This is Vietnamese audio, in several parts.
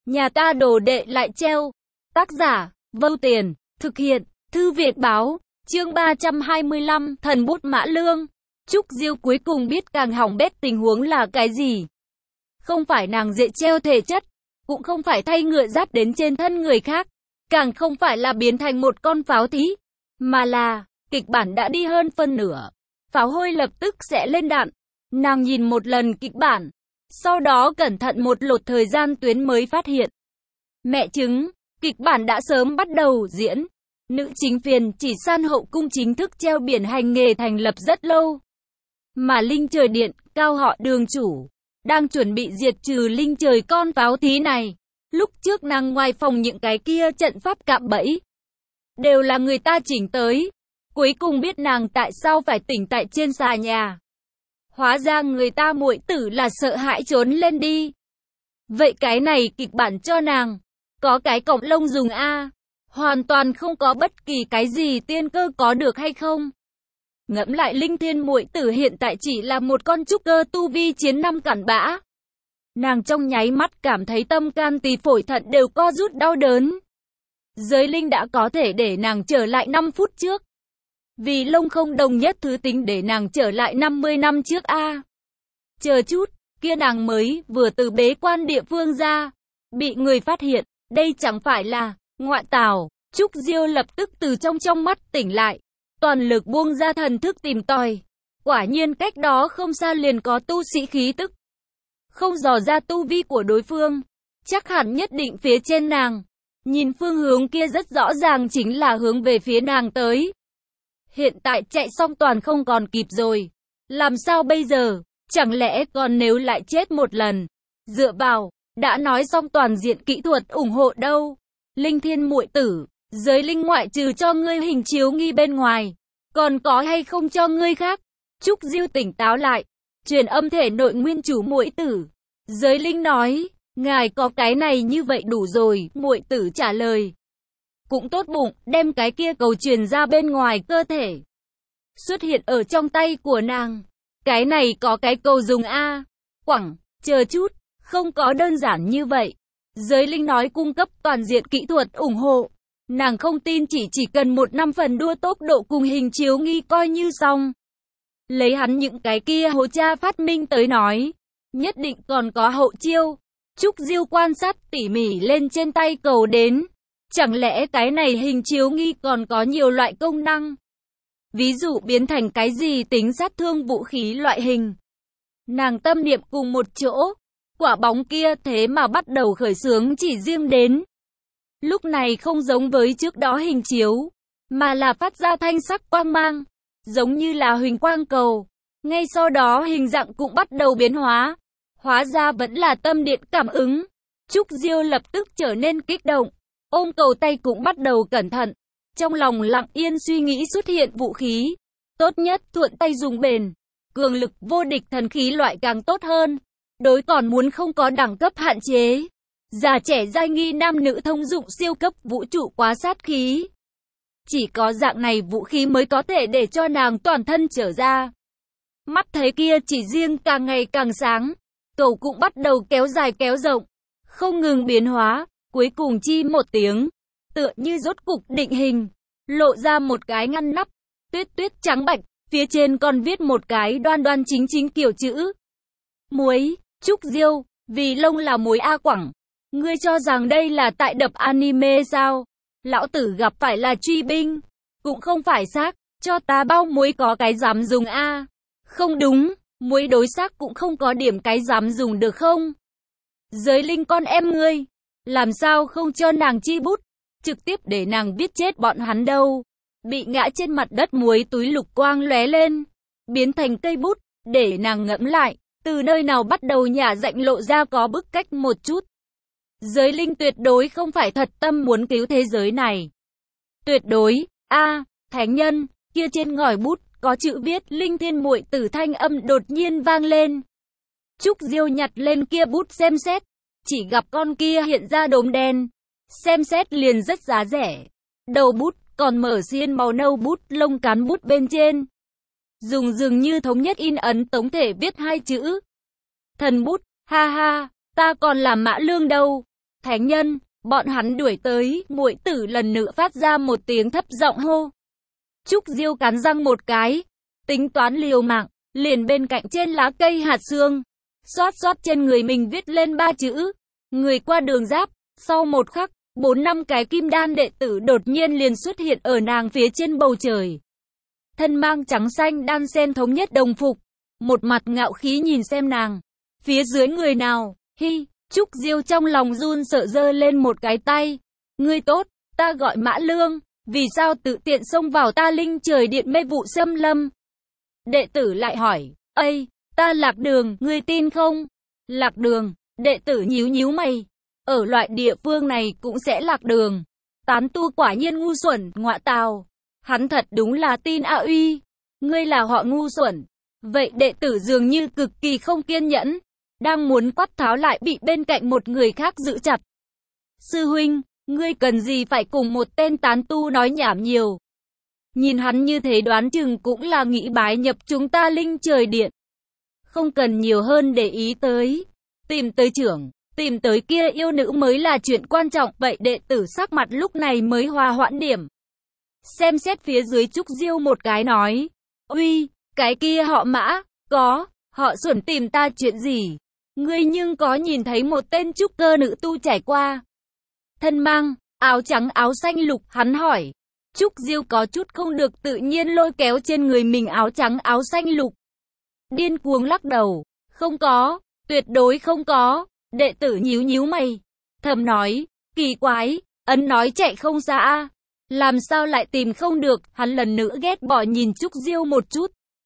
Nhà ta đồ đệ lại treo. Tác giả, Vâu Tiền, thực hiện, Thư Viện Báo, chương 325, thần bút Mã Lương. Trúc Diêu cuối cùng biết càng hỏng bét tình huống là cái gì. Không phải nàng dễ treo thể chất, cũng không phải thay ngựa dắt đến trên thân người khác, càng không phải là biến thành một con pháo thí, mà là, kịch bản đã đi hơn phân nửa. Pháo hôi lập tức sẽ lên đạn. Nàng nhìn một lần kịch bản, sau đó cẩn thận một lượt thời gian tuyến mới phát hiện. Mẹ chứng, kịch bản đã sớm bắt đầu diễn. Nữ chính phiền chỉ san hậu cung chính thức treo biển hành nghề thành lập rất lâu. Mà Linh Trời Điện, cao họ Đường chủ, đang chuẩn bị diệt trừ Linh Trời con pháo thí này. Lúc trước nàng ngoài phòng những cái kia trận pháp cạm bẫy, đều là người ta chỉnh tới. Cuối cùng biết nàng tại sao phải tỉnh tại trên xà nhà. Hóa ra người ta muội tử là sợ hãi trốn lên đi. Vậy cái này kịch bản cho nàng, có cái cọng lông dùng a, hoàn toàn không có bất kỳ cái gì tiên cơ có được hay không. Ngẫm lại Linh Thiên muội tử hiện tại chỉ là một con trúc cơ tu vi chiến năm cặn bã. Nàng trong nháy mắt cảm thấy tâm can tỳ phổi thận đều co rút đau đớn. Giới linh đã có thể để nàng trở lại 5 phút trước. Vì lông không đồng nhất thứ tính để nàng trở lại 50 năm trước a. Chờ chút, kia nàng mới vừa từ bế quan địa phương ra, bị người phát hiện, đây chẳng phải là ngoại tảo. Trúc Diêu lập tức từ trong mắt tỉnh lại, toàn lực buông ra thần thức tìm tòi. Quả nhiên cách đó không xa liền có tu sĩ khí tức. Không dò ra tu vi của đối phương, chắc hẳn nhất định phía trên nàng. Nhìn phương hướng kia rất rõ ràng chính là hướng về phía nàng tới. Hiện tại chạy xong toàn không còn kịp rồi. Làm sao bây giờ? Chẳng lẽ còn nếu lại chết một lần? Dựa vào, đã nói xong toàn diện kỹ thuật ủng hộ đâu. Linh Thiên muội tử, giới linh ngoại trừ cho ngươi hình chiếu nghi bên ngoài, còn có hay không cho ngươi khác? Trúc Diêu tỉnh táo lại, truyền âm thể nội nguyên chủ muội tử. Giới linh nói, ngài có cái này như vậy đủ rồi, muội tử trả lời. Cũng tốt bụng, đem cái kia cầu truyền ra bên ngoài cơ thể. Xuất hiện ở trong tay của nàng. Cái này có cái cầu dùng a. Quẳng, chờ chút, không có đơn giản như vậy. Giới linh nói cung cấp toàn diện kỹ thuật ủng hộ. Nàng không tin chỉ cần 1 năm phần đua tốc độ cùng hình chiếu nghi coi như xong. Lấy hắn những cái kia hồ cha phát minh tới nói, nhất định còn có hậu chiêu. Trúc Diêu quan sát tỉ mỉ lên trên tay cầu đến. Chẳng lẽ cái này hình chiếu nghi còn có nhiều loại công năng? Ví dụ biến thành cái gì tính sát thương vũ khí loại hình. Nàng tâm niệm cùng một chỗ, quả bóng kia thế mà bắt đầu khởi xướng chỉ riêng đến. Lúc này không giống với trước đó hình chiếu, mà là phát ra thanh sắc quang mang, giống như là huỳnh quang cầu. Ngay sau đó hình dạng cũng bắt đầu biến hóa, hóa ra vẫn là tâm điện cảm ứng. Trúc Diêu lập tức trở nên kích động, ôm cầu tay cũng bắt đầu cẩn thận. Trong lòng lặng yên suy nghĩ xuất hiện vũ khí. Tốt nhất thuận tay dùng bền. Cường lực vô địch thần khí loại càng tốt hơn. Đối còn muốn không có đẳng cấp hạn chế. Già trẻ giai nghi nam nữ thông dụng siêu cấp vũ trụ quá sát khí. Chỉ có dạng này vũ khí mới có thể để cho nàng toàn thân trở ra. Mắt thấy kia chỉ riêng càng ngày càng sáng. Cầu cũng bắt đầu kéo dài kéo rộng. Không ngừng biến hóa. Cuối cùng chi một tiếng. Tựa như rốt cục định hình, lộ ra một cái ngăn nắp, tuyết trắng bạch, phía trên còn viết một cái đoan đoan chính chính kiểu chữ. Muối, Trúc Diêu, vì lông là muối A Quẳng. Ngươi cho rằng đây là tại đập anime sao? Lão tử gặp phải là truy binh, cũng không phải xác, cho ta bao muối có cái dám dùng A. Không đúng, muối đối xác cũng không có điểm cái dám dùng được không? Giới linh con em ngươi, làm sao không cho nàng chi bút? Trực tiếp để nàng viết chết bọn hắn đâu. Bị ngã trên mặt đất muối túi lục quang lóe lên, biến thành cây bút, để nàng ngẫm lại, từ nơi nào bắt đầu nhả rạnh lộ ra có bức cách một chút. Giới linh tuyệt đối không phải thật tâm muốn cứu thế giới này. Tuyệt đối, thánh nhân, kia trên ngòi bút, có chữ viết Linh Thiên muội tử thanh âm đột nhiên vang lên. Trúc Diêu nhặt lên kia bút xem xét, chỉ gặp con kia hiện ra đốm đen. Xem xét liền rất giá rẻ. Đầu bút còn mở xiên màu nâu bút lông cán bút bên trên. Dùng dường như thống nhất in ấn tổng thể viết 2 chữ. Thần bút, ha ha, ta còn làm Mã Lương đâu. Thánh nhân, bọn hắn đuổi tới, muội tử lần nữa phát ra một tiếng thấp giọng hô. Trúc Diêu cắn răng một cái, tính toán liều mạng, liền bên cạnh trên lá cây hạt xương, xoát xoát trên người mình viết lên 3 chữ, người qua đường giáp. Sau một khắc, 4-5 cái kim đan đệ tử đột nhiên liền xuất hiện ở nàng phía trên bầu trời. Thân mang trắng xanh đan xen thống nhất đồng phục, một mặt ngạo khí nhìn xem nàng. Phía dưới người nào? Hi, Trúc Diêu trong lòng run sợ giơ lên một cái tay. Ngươi tốt, ta gọi Mã Lương, vì sao tự tiện xông vào ta linh trời điện mê vụ xâm lâm? Đệ tử lại hỏi, ây, ta lạc đường, ngươi tin không? Lạc đường, đệ tử nhíu nhíu mày. Ở loại địa phương này cũng sẽ lạc đường. Tán tu quả nhiên ngu xuẩn, ngọa tào. Hắn thật đúng là tin A Uy. Ngươi là họ ngu xuẩn. Vậy đệ tử dường như cực kỳ không kiên nhẫn. Đang muốn quát tháo lại bị bên cạnh một người khác giữ chặt. Sư huynh, ngươi cần gì phải cùng một tên tán tu nói nhảm nhiều. Nhìn hắn như thế đoán chừng cũng là nghĩ bái nhập chúng ta linh trời điện. Không cần nhiều hơn để ý tới. Tìm tới trưởng, tìm tới kia yêu nữ mới là chuyện quan trọng. Vậy đệ tử sắc mặt lúc này mới hòa hoãn điểm. Xem xét phía dưới Trúc Diêu một cái nói. Uy, cái kia họ Mã, có, họ xuẩn tìm ta chuyện gì? Ngươi nhưng có nhìn thấy một tên trúc cơ nữ tu trải qua? Thân mang, áo trắng áo xanh lục, hắn hỏi. Trúc Diêu có chút không được tự nhiên lôi kéo trên người mình áo trắng áo xanh lục. Điên cuồng lắc đầu. Không có, tuyệt đối không có. Đệ tử nhíu nhíu mày. Thầm nói, kỳ quái, ấn nói chạy không xa. Làm sao lại tìm không được, hắn lần nữa ghét bỏ nhìn Trúc Diêu một chút.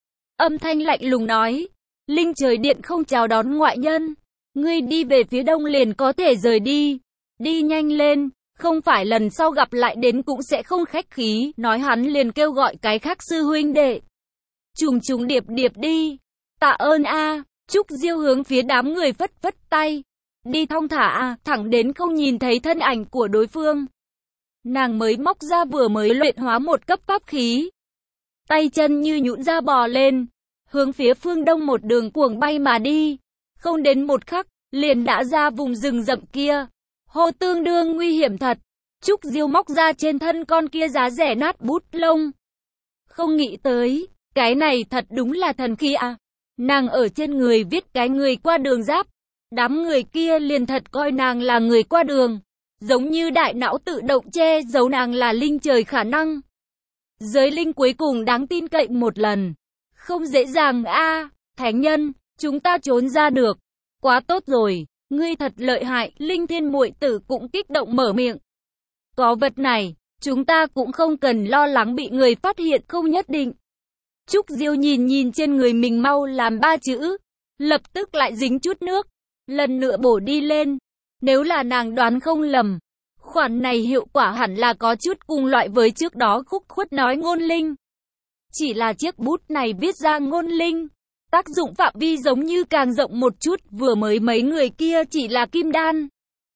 Âm thanh lạnh lùng nói, linh trời điện không chào đón ngoại nhân. Ngươi đi về phía đông liền có thể rời đi. Đi nhanh lên, không phải lần sau gặp lại đến cũng sẽ không khách khí. Nói hắn liền kêu gọi cái khác sư huynh đệ. Trùng trùng điệp điệp đi. Tạ ơn a. Trúc Diêu hướng phía đám người phất phất tay. Đi thong thả a, thẳng đến không nhìn thấy thân ảnh của đối phương. Nàng mới móc ra vừa mới luyện hóa một cấp pháp khí. Tay chân như nhũn ra bò lên, hướng phía phương đông một đường cuồng bay mà đi. Không đến một khắc, liền đã ra vùng rừng rậm kia. Hô, tương đương nguy hiểm thật. Trúc Diêu móc ra trên thân con kia giá rẻ nát bút lông. Không nghĩ tới, cái này thật đúng là thần khí à. Nàng ở trên người viết cái người qua đường giáp. Đám người kia liền thật coi nàng là người qua đường. Giống như đại não tự động che giấu nàng là linh trời khả năng. Giới linh cuối cùng đáng tin cậy một lần. Không dễ dàng a. Thánh nhân, chúng ta trốn ra được. Quá tốt rồi, ngươi thật lợi hại. Linh Thiên muội tử cũng kích động mở miệng. Có vật này, chúng ta cũng không cần lo lắng bị người phát hiện, không nhất định. Trúc Diêu nhìn nhìn trên người mình mau làm 3 chữ. Lập tức lại dính chút nước. Lần nữa bổ đi lên. Nếu là nàng đoán không lầm, khoản này hiệu quả hẳn là có chút cùng loại với trước đó khúc khuất nói ngôn linh. Chỉ là chiếc bút này viết ra ngôn linh, tác dụng phạm vi giống như càng rộng một chút, vừa mới mấy người kia chỉ là kim đan.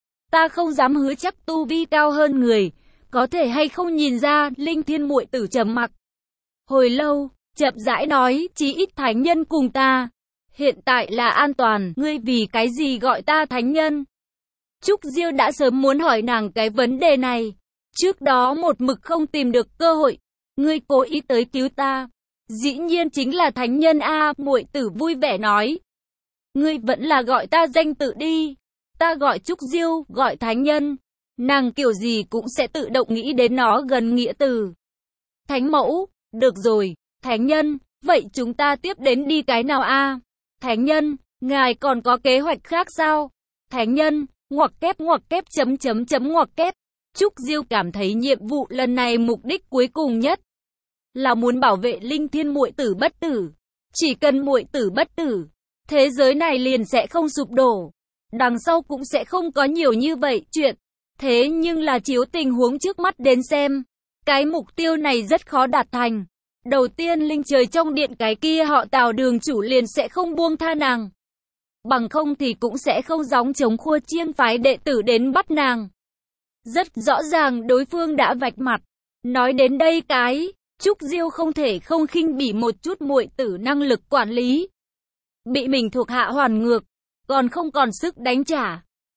Ta không dám hứa chắc tu vi cao hơn người, có thể hay không nhìn ra. Linh Thiên muội tử trầm mặc. Hồi lâu, chậm rãi nói, chí ít thánh nhân cùng ta. Hiện tại là an toàn, ngươi vì cái gì gọi ta thánh nhân? Trúc Diêu đã sớm muốn hỏi nàng cái vấn đề này. Trước đó một mực không tìm được cơ hội. Ngươi cố ý tới cứu ta. Dĩ nhiên chính là thánh nhân a. Muội tử vui vẻ nói. Ngươi vẫn là gọi ta danh tự đi. Ta gọi Trúc Diêu, gọi thánh nhân. Nàng kiểu gì cũng sẽ tự động nghĩ đến nó gần nghĩa từ. Thánh mẫu, được rồi, thánh nhân, vậy chúng ta tiếp đến đi cái nào a? Thánh nhân, ngài còn có kế hoạch khác sao? Thánh nhân, ngoặc kép ngoặc kép. Trúc Diêu cảm thấy nhiệm vụ lần này mục đích cuối cùng nhất là muốn bảo vệ Linh Thiên muội tử bất tử. Chỉ cần muội tử bất tử, thế giới này liền sẽ không sụp đổ. Đằng sau cũng sẽ không có nhiều như vậy chuyện. Thế nhưng là chiếu tình huống trước mắt đến xem, cái mục tiêu này rất khó đạt thành. Đầu tiên linh trời trong điện cái kia họ Tào đường chủ liền sẽ không buông tha nàng. Bằng không thì cũng sẽ không gióng chống khua chiên phái đệ tử đến bắt nàng. Rất rõ ràng đối phương đã vạch mặt. Nói đến đây cái, Trúc Diêu không thể không khinh bỉ một chút muội tử năng lực quản lý. Bị mình thuộc hạ hoàn ngược, còn không còn sức đánh trả.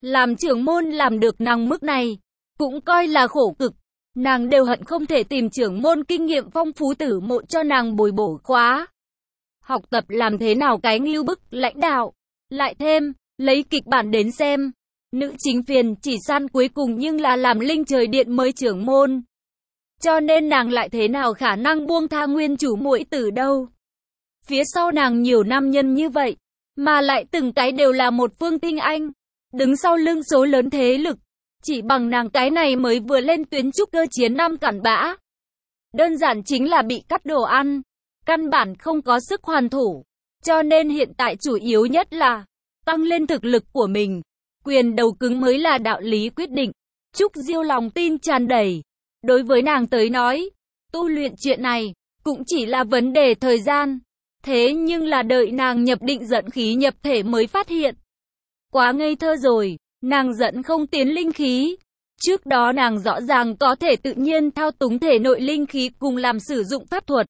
Làm trưởng môn làm được năng mức này, cũng coi là khổ cực. Nàng đều hận không thể tìm trưởng môn kinh nghiệm phong phú tử mộ cho nàng bồi bổ khóa. Học tập làm thế nào cái ngưu bức lãnh đạo. Lại thêm, lấy kịch bản đến xem. Nữ chính phiền chỉ san cuối cùng nhưng là làm Linh Trời Điện mới trưởng môn. Cho nên nàng lại thế nào khả năng buông tha nguyên chủ muội tử đâu. Phía sau nàng nhiều nam nhân như vậy, mà lại từng cái đều là một phương tinh anh, đứng sau lưng số lớn thế lực. Chỉ bằng nàng cái này mới vừa lên tuyến trúc cơ chiến năm cặn bã. Đơn giản chính là bị cắt đồ ăn, căn bản không có sức hoàn thủ. Cho nên hiện tại chủ yếu nhất là tăng lên thực lực của mình. Quyền đầu cứng mới là đạo lý quyết định. Trúc Diêu lòng tin tràn đầy. Đối với nàng tới nói, tu luyện chuyện này cũng chỉ là vấn đề thời gian. Thế nhưng là đợi nàng nhập định dẫn khí nhập thể mới phát hiện. Quá ngây thơ rồi, nàng dẫn không tiến linh khí. Trước đó nàng rõ ràng có thể tự nhiên thao túng thể nội linh khí cùng làm sử dụng pháp thuật.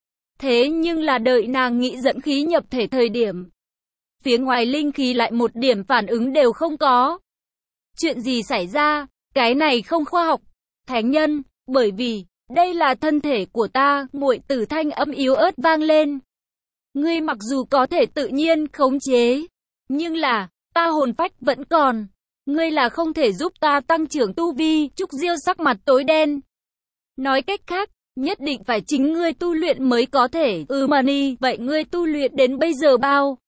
Thế nhưng là đợi nàng nghĩ dẫn khí nhập thể thời điểm. Phía ngoài linh khí lại một điểm phản ứng đều không có. Chuyện gì xảy ra? Cái này không khoa học. Thánh nhân, bởi vì, đây là thân thể của ta, muội tử thanh âm yếu ớt vang lên. Ngươi mặc dù có thể tự nhiên khống chế, nhưng là, ta hồn phách vẫn còn. Ngươi là không thể giúp ta tăng trưởng tu vi. Trúc Diêu sắc mặt tối đen. Nói cách khác, nhất định phải chính ngươi tu luyện mới có thể. Mani, vậy ngươi tu luyện đến bây giờ bao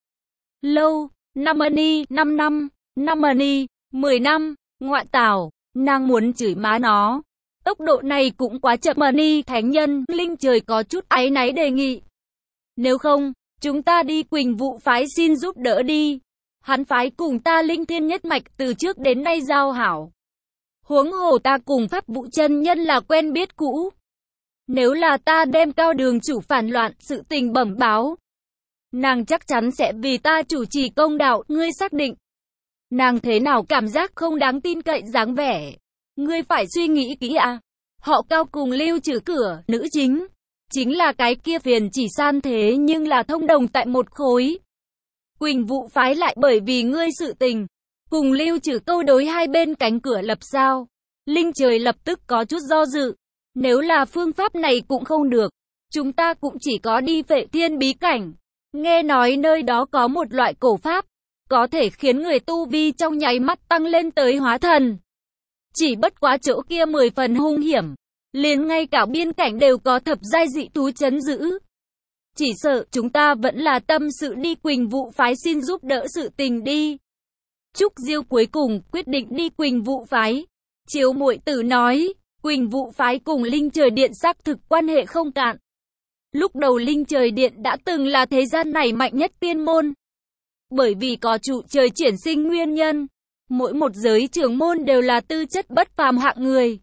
lâu? 5 mani, 5 năm, 5 mani, 10 năm, ngoại tảo, nàng muốn chửi má nó. Tốc độ này cũng quá chậm. Mani, thánh nhân, Linh Trời có chút áy náy đề nghị. Nếu không, chúng ta đi Quỳnh Vũ phái xin giúp đỡ đi. Hắn phái cùng ta Linh Thiên nhất mạch từ trước đến nay giao hảo. Huống hồ ta cùng Pháp Vũ chân nhân là quen biết cũ. Nếu là ta đem Cao Đường chủ phản loạn sự tình bẩm báo, nàng chắc chắn sẽ vì ta chủ trì công đạo. Ngươi xác định. Nàng thế nào cảm giác không đáng tin cậy dáng vẻ. Ngươi phải suy nghĩ kỹ à. Họ Cao cùng Lưu Trừ Cửa, nữ chính. Chính là cái kia phiền chỉ san thế nhưng là thông đồng tại một khối. Quỳnh Vũ phái lại bởi vì ngươi sự tình. Cùng Lưu Trừ câu đối hai bên cánh cửa lập sao. Linh Trời lập tức có chút do dự. Nếu là phương pháp này cũng không được. Chúng ta cũng chỉ có đi Phệ Thiên bí cảnh. Nghe nói nơi đó có một loại cổ pháp. Có thể khiến người tu vi trong nháy mắt tăng lên tới hóa thần. Chỉ bất quá chỗ kia 10 phần hung hiểm. Liền ngay cả biên cảnh đều có thập giai dị thú trấn giữ. Chỉ sợ chúng ta vẫn là tâm sự đi Quỳnh Vũ phái xin giúp đỡ sự tình đi. Trúc Diêu cuối cùng quyết định đi Quỳnh Vũ phái. Chiếu muội tử nói, Quỳnh Vũ phái cùng Linh Trời Điện xác thực quan hệ không cạn. Lúc đầu Linh Trời Điện đã từng là thế gian này mạnh nhất tiên môn. Bởi vì có trụ trời triển sinh nguyên nhân, mỗi một giới trưởng môn đều là tư chất bất phàm hạng người,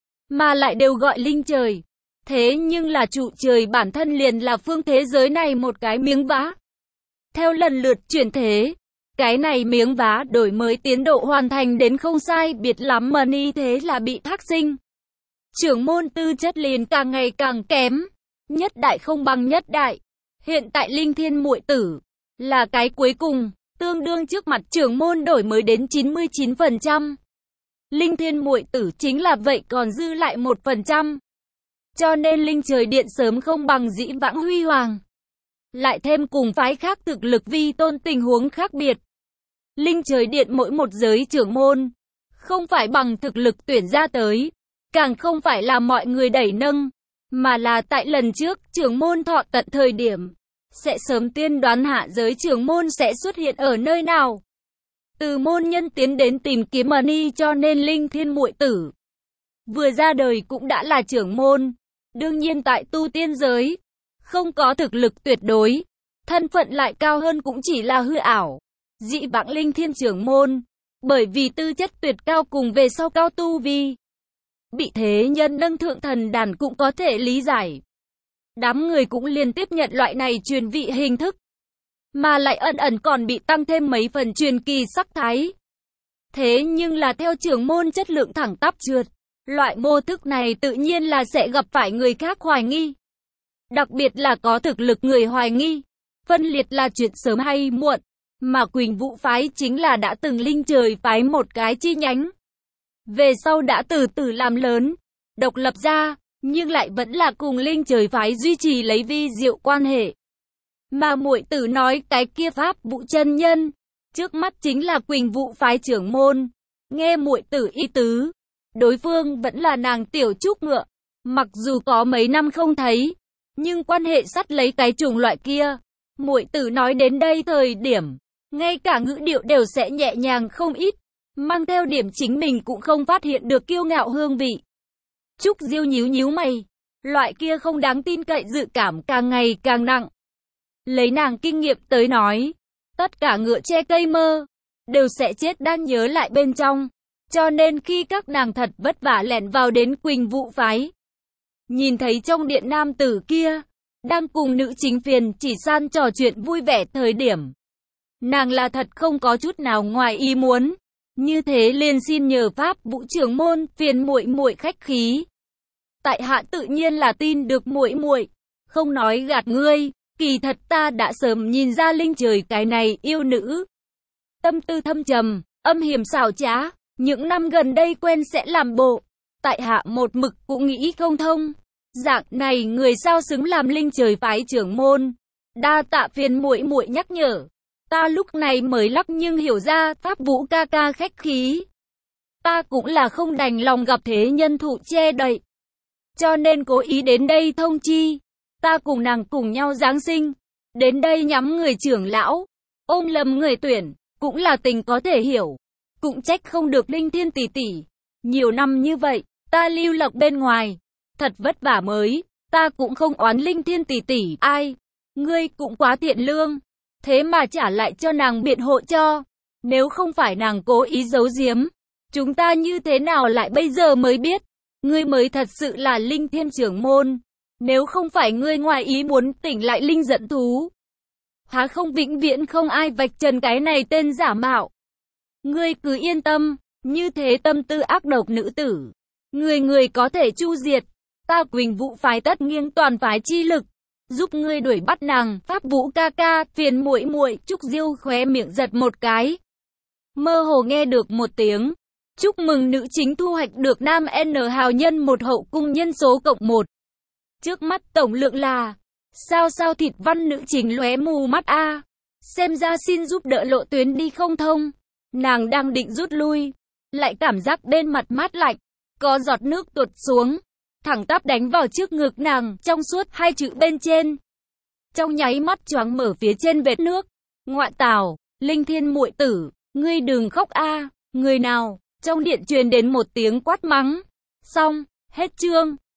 mà lại đều gọi Linh Trời. Thế nhưng là trụ trời bản thân liền là phương thế giới này một cái miếng vá. Theo lần lượt chuyển thế, cái này miếng vá đổi mới tiến độ hoàn thành đến không sai biệt lắm mà ni thế là bị thác sinh. Trưởng môn tư chất liền càng ngày càng kém, nhất đại không bằng nhất đại. Hiện tại Linh Thiên muội tử là cái cuối cùng, tương đương trước mặt trưởng môn đổi mới đến 99%. Linh Thiên muội tử chính là vậy còn dư lại 1%. Cho nên Linh Trời Điện sớm không bằng dĩ vãng huy hoàng. Lại thêm cùng phái khác thực lực vi tôn tình huống khác biệt. Linh Trời Điện mỗi một giới trưởng môn, không phải bằng thực lực tuyển ra tới, càng không phải là mọi người đẩy nâng, mà là tại lần trước trưởng môn thọ tận thời điểm, sẽ sớm tiên đoán hạ giới trưởng môn sẽ xuất hiện ở nơi nào. Từ môn nhân tiến đến tìm kiếm Mani cho nên Linh Thiên muội tử vừa ra đời cũng đã là trưởng môn. Đương nhiên tại tu tiên giới, không có thực lực tuyệt đối, thân phận lại cao hơn cũng chỉ là hư ảo. Dị vãng Linh Thiên trưởng môn, bởi vì tư chất tuyệt cao cùng về sau cao tu vi, bị thế nhân nâng thượng thần đàn cũng có thể lý giải. Đám người cũng liên tiếp nhận loại này truyền vị hình thức, mà lại ẩn ẩn còn bị tăng thêm mấy phần truyền kỳ sắc thái. Thế nhưng là theo trưởng môn chất lượng thẳng tắp trượt, loại mô thức này tự nhiên là sẽ gặp phải người khác hoài nghi. Đặc biệt là có thực lực người hoài nghi. Phân liệt là chuyện sớm hay muộn, mà Quỳnh Vũ phái chính là đã từng Linh Trời phái một cái chi nhánh. Về sau đã từ từ làm lớn, độc lập ra, nhưng lại vẫn là cùng Linh Trời phái duy trì lấy vi diệu quan hệ. Mà muội tử nói cái kia Pháp Vũ chân nhân, trước mắt chính là Quỳnh Vũ phái trưởng môn. Nghe muội tử ý tứ, đối phương vẫn là nàng tiểu trúc ngựa, mặc dù có mấy năm không thấy, nhưng quan hệ sắt lấy cái chủng loại kia. Muội tử nói đến đây thời điểm, ngay cả ngữ điệu đều sẽ nhẹ nhàng không ít, mang theo điểm chính mình cũng không phát hiện được kiêu ngạo hương vị. Trúc Diêu nhíu nhíu mày, loại kia không đáng tin cậy dự cảm càng ngày càng nặng. Lấy nàng kinh nghiệm tới nói, tất cả ngựa che cây mơ, đều sẽ chết đang nhớ lại bên trong. Cho nên khi các nàng thật vất vả lẻn vào đến Quỳnh Vũ phái, nhìn thấy trong điện nam tử kia, đang cùng nữ chính phiền chỉ san trò chuyện vui vẻ thời điểm. Nàng là thật không có chút nào ngoài ý muốn. Như thế liền xin nhờ Pháp Vũ trưởng môn phiền muội muội khách khí. Tại hạ tự nhiên là tin được muội muội, không nói gạt ngươi, kỳ thật ta đã sớm nhìn ra Linh Trời cái này yêu nữ. Tâm tư thâm trầm, âm hiểm xảo trá, những năm gần đây quen sẽ làm bộ. Tại hạ một mực cũng nghĩ không thông. Dạng này người sao xứng làm Linh Trời phái trưởng môn. Đa tạ phiền muội muội nhắc nhở. Ta lúc này mới lắc nhưng hiểu ra Pháp Vũ ca ca khách khí. Ta cũng là không đành lòng gặp thế nhân thụ che đậy. Cho nên cố ý đến đây thông chi. Ta cùng nàng cùng nhau Giáng sinh. Đến đây nhắm người trưởng lão. Ôm lầm người tuyển. Cũng là tình có thể hiểu. Cũng trách không được Linh Thiên tỷ tỷ. Nhiều năm như vậy, ta lưu lộc bên ngoài. Thật vất vả mới. Ta cũng không oán Linh Thiên tỷ tỷ. Ai? Ngươi cũng quá thiện lương. Thế mà trả lại cho nàng biện hộ cho. Nếu không phải nàng cố ý giấu giếm, chúng ta như thế nào lại bây giờ mới biết. Ngươi mới thật sự là Linh Thiên trưởng môn. Nếu không phải ngươi ngoài ý muốn tỉnh lại Linh giận thú, há không vĩnh viễn không ai vạch trần cái này tên giả mạo. Ngươi cứ yên tâm, như thế tâm tư ác độc nữ tử, người người có thể chu diệt. Ta Quỳnh Vũ phái tất nghiêng toàn phái chi lực, giúp ngươi đuổi bắt nàng. Pháp Vũ ca ca, phiền muội muội. Trúc Diêu khóe miệng giật một cái, mơ hồ nghe được một tiếng chúc mừng nữ chính thu hoạch được nam N hào nhân một hậu cung nhân số cộng 1. Trước mắt tổng lượng là sao thịt văn nữ chính lóe mù mắt a. Xem ra xin giúp đỡ lộ tuyến đi không thông. Nàng đang định rút lui, lại cảm giác bên mặt mát lạnh, có giọt nước tuột xuống, thẳng tắp đánh vào trước ngực nàng, trong suốt hai chữ bên trên. Trong nháy mắt choáng mở phía trên vết nước. Ngoại tảo, Linh Thiên muội tử, ngươi đừng khóc a. Người nào? Trong điện truyền đến một tiếng quát mắng. Xong, hết chương.